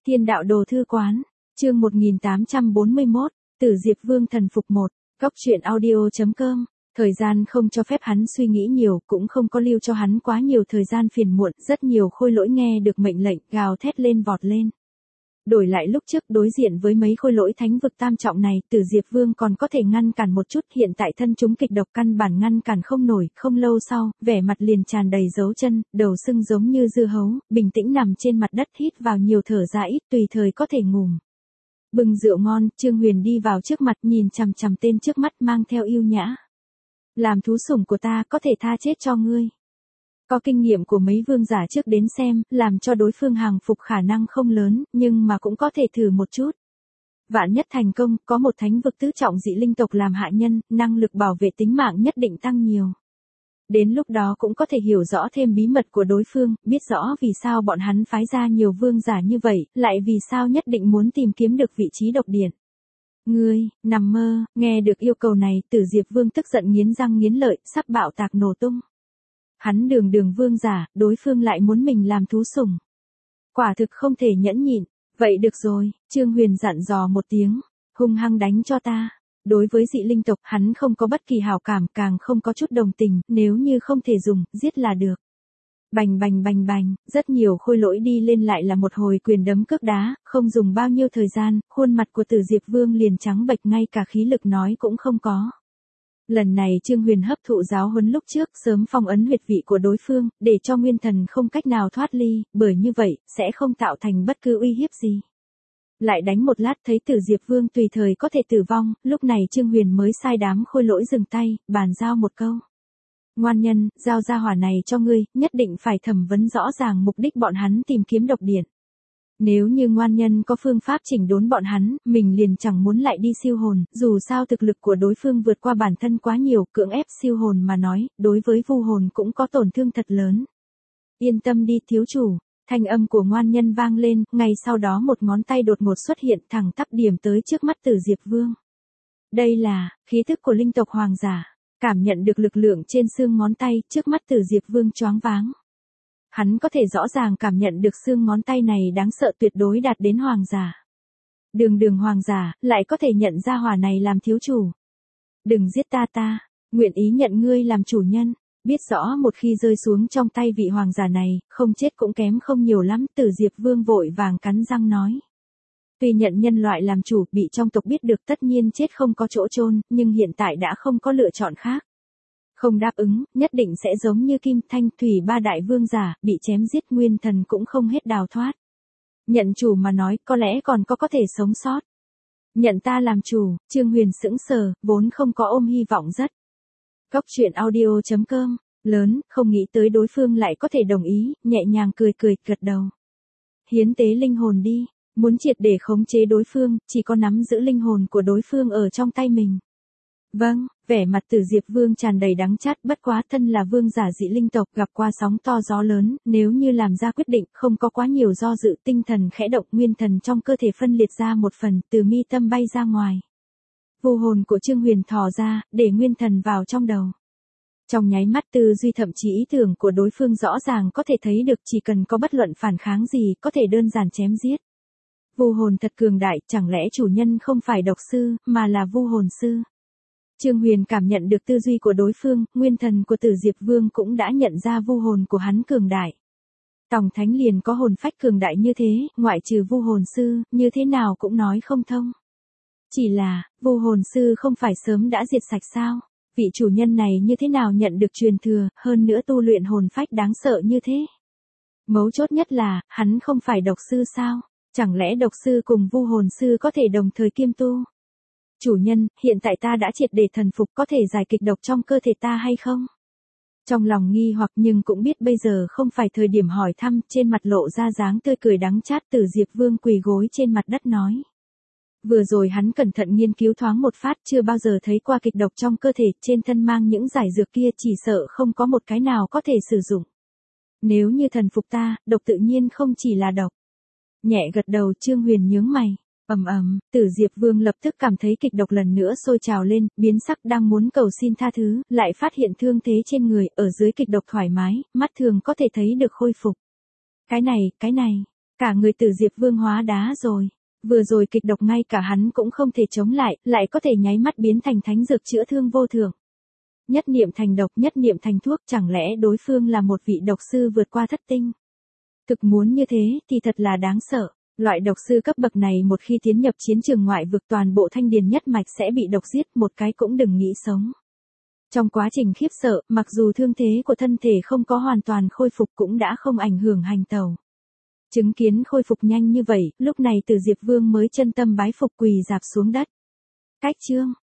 Thiên đạo đồ thư quán, chương 1841, Tử Diệp Vương thần phục 1, góc truyện audio.com. Thời gian không cho phép hắn suy nghĩ nhiều, cũng không có lưu cho hắn quá nhiều thời gian phiền muộn, rất nhiều khôi lỗi nghe được mệnh lệnh, gào thét lên vọt lên. Đổi lại lúc trước đối diện với mấy khôi lỗi thánh vực tam trọng này, Tử Diệp Vương còn có thể ngăn cản một chút, hiện tại thân chúng kịch độc căn bản ngăn cản không nổi, không lâu sau, vẻ mặt liền tràn đầy dấu chân, đầu sưng giống như dưa hấu, bình tĩnh nằm trên mặt đất hít vào nhiều thở ra ít, tùy thời có thể ngủm. Bưng rượu ngon, Trương Huyền đi vào trước mặt nhìn chằm chằm tên trước mắt mang theo yêu nhã. Làm thú sủng của ta có thể tha chết cho ngươi. Có kinh nghiệm của mấy vương giả trước đến xem, làm cho đối phương hàng phục khả năng không lớn, nhưng mà cũng có thể thử một chút. Vạn nhất thành công, có một thánh vực tứ trọng dị linh tộc làm hạ nhân, năng lực bảo vệ tính mạng nhất định tăng nhiều. Đến lúc đó cũng có thể hiểu rõ thêm bí mật của đối phương, biết rõ vì sao bọn hắn phái ra nhiều vương giả như vậy, lại vì sao nhất định muốn tìm kiếm được vị trí độc điện. Ngươi, nằm mơ, nghe được yêu cầu này, Tử Diệp Vương tức giận nghiến răng nghiến lợi, sắp bạo tạc nổ tung. Hắn đường vương giả, đối phương lại muốn mình làm thú sủng. Quả thực không thể nhẫn nhịn. Vậy được rồi, Trương Huyền dặn dò một tiếng, hung hăng đánh cho ta. Đối với dị linh tộc, hắn không có bất kỳ hảo cảm, càng không có chút đồng tình, nếu như không thể dùng, giết là được. Bành bành bành bành, rất nhiều khôi lỗi đi lên lại là một hồi quyền đấm cước đá, không dùng bao nhiêu thời gian, khuôn mặt của Tử Diệp Vương liền trắng bệch, ngay cả khí lực nói cũng không có. Lần này Trương Huyền hấp thụ giáo huấn lúc trước, sớm phong ấn huyệt vị của đối phương, để cho nguyên thần không cách nào thoát ly, bởi như vậy, sẽ không tạo thành bất cứ uy hiếp gì. Lại đánh một lát thấy Tử Diệp Vương tùy thời có thể tử vong, lúc này Trương Huyền mới sai đám khôi lỗi dừng tay, bàn giao một câu. Ngoan nhân, giao ra hỏa này cho ngươi, nhất định phải thẩm vấn rõ ràng mục đích bọn hắn tìm kiếm độc điện. Nếu như ngoan nhân có phương pháp chỉnh đốn bọn hắn, mình liền chẳng muốn lại đi siêu hồn, dù sao thực lực của đối phương vượt qua bản thân quá nhiều, cưỡng ép siêu hồn mà nói, đối với vu hồn cũng có tổn thương thật lớn. Yên tâm đi thiếu chủ, thanh âm của ngoan nhân vang lên, ngay sau đó một ngón tay đột ngột xuất hiện thẳng tắp điểm tới trước mắt Tử Diệp Vương. Đây là, khí thức của linh tộc hoàng giả, cảm nhận được lực lượng trên xương ngón tay, trước mắt Tử Diệp Vương choáng váng. Hắn có thể rõ ràng cảm nhận được xương ngón tay này đáng sợ tuyệt đối đạt đến hoàng giả. Đường hoàng giả, lại có thể nhận ra hỏa này làm thiếu chủ. Đừng giết ta, nguyện ý nhận ngươi làm chủ nhân. Biết rõ một khi rơi xuống trong tay vị hoàng giả này, không chết cũng kém không nhiều lắm, Tử Diệp Vương vội vàng cắn răng nói. Tuy nhận nhân loại làm chủ, bị trong tộc biết được tất nhiên chết không có chỗ chôn, nhưng hiện tại đã không có lựa chọn khác. Không đáp ứng, nhất định sẽ giống như Kim Thanh Thủy ba đại vương giả, bị chém giết nguyên thần cũng không hết đào thoát. Nhận chủ mà nói, có lẽ còn có thể sống sót. Nhận ta làm chủ, Trương Huyền sững sờ, vốn không có ôm hy vọng rất. Góc truyện audio.com, lớn, không nghĩ tới đối phương lại có thể đồng ý, nhẹ nhàng cười, gật đầu. Hiến tế linh hồn đi, muốn triệt để khống chế đối phương, chỉ có nắm giữ linh hồn của đối phương ở trong tay mình. Vâng, vẻ mặt Tử Diệp Vương tràn đầy đắng chát, bất quá thân là vương giả dị linh tộc gặp qua sóng to gió lớn, nếu như làm ra quyết định, không có quá nhiều do dự, tinh thần khẽ động, nguyên thần trong cơ thể phân liệt ra một phần, từ mi tâm bay ra ngoài. Vu hồn của Trương Huyền thò ra, để nguyên thần vào trong đầu. Trong nháy mắt tư duy thậm chí ý tưởng của đối phương rõ ràng có thể thấy được, chỉ cần có bất luận phản kháng gì, có thể đơn giản chém giết. Vu hồn thật cường đại, chẳng lẽ chủ nhân không phải độc sư, mà là vu hồn sư. Trương Huyền cảm nhận được tư duy của đối phương, nguyên thần của Tử Diệp Vương cũng đã nhận ra vu hồn của hắn cường đại. Tòng Thánh liền có hồn phách cường đại như thế, ngoại trừ vu hồn sư, như thế nào cũng nói không thông. Chỉ là, vu hồn sư không phải sớm đã diệt sạch sao? Vị chủ nhân này như thế nào nhận được truyền thừa, hơn nữa tu luyện hồn phách đáng sợ như thế? Mấu chốt nhất là, hắn không phải độc sư sao? Chẳng lẽ độc sư cùng vu hồn sư có thể đồng thời kiêm tu? Chủ nhân, hiện tại ta đã triệt để thần phục, có thể giải kịch độc trong cơ thể ta hay không? Trong lòng nghi hoặc nhưng cũng biết bây giờ không phải thời điểm hỏi thăm, trên mặt lộ ra dáng tươi cười đắng chát, Tử Diệp Vương quỳ gối trên mặt đất nói. Vừa rồi hắn cẩn thận nghiên cứu thoáng một phát, chưa bao giờ thấy qua kịch độc trong cơ thể, trên thân mang những giải dược kia chỉ sợ không có một cái nào có thể sử dụng. Nếu như thần phục ta, độc tự nhiên không chỉ là độc. Nhẹ gật đầu, Trương Huyền nhướng mày. Tử Diệp Vương lập tức cảm thấy kịch độc lần nữa sôi trào lên, biến sắc đang muốn cầu xin tha thứ, lại phát hiện thương thế trên người, ở dưới kịch độc thoải mái, mắt thường có thể thấy được khôi phục. Cái này, Cả người Tử Diệp Vương hóa đá rồi. Vừa rồi kịch độc ngay cả hắn cũng không thể chống lại có thể nháy mắt biến thành thánh dược chữa thương vô thượng. Nhất niệm thành độc, nhất niệm thành thuốc, chẳng lẽ đối phương là một vị độc sư vượt qua thất tinh? Thực muốn như thế thì thật là đáng sợ. Loại độc sư cấp bậc này một khi tiến nhập chiến trường ngoại vực, toàn bộ Thanh Điền nhất mạch sẽ bị độc giết, một cái cũng đừng nghĩ sống. Trong quá trình khiếp sợ, mặc dù thương thế của thân thể không có hoàn toàn khôi phục cũng đã không ảnh hưởng hành tẩu. Chứng kiến khôi phục nhanh như vậy, lúc này Tử Diệp Vương mới chân tâm bái phục, quỳ rạp xuống đất. Cách chương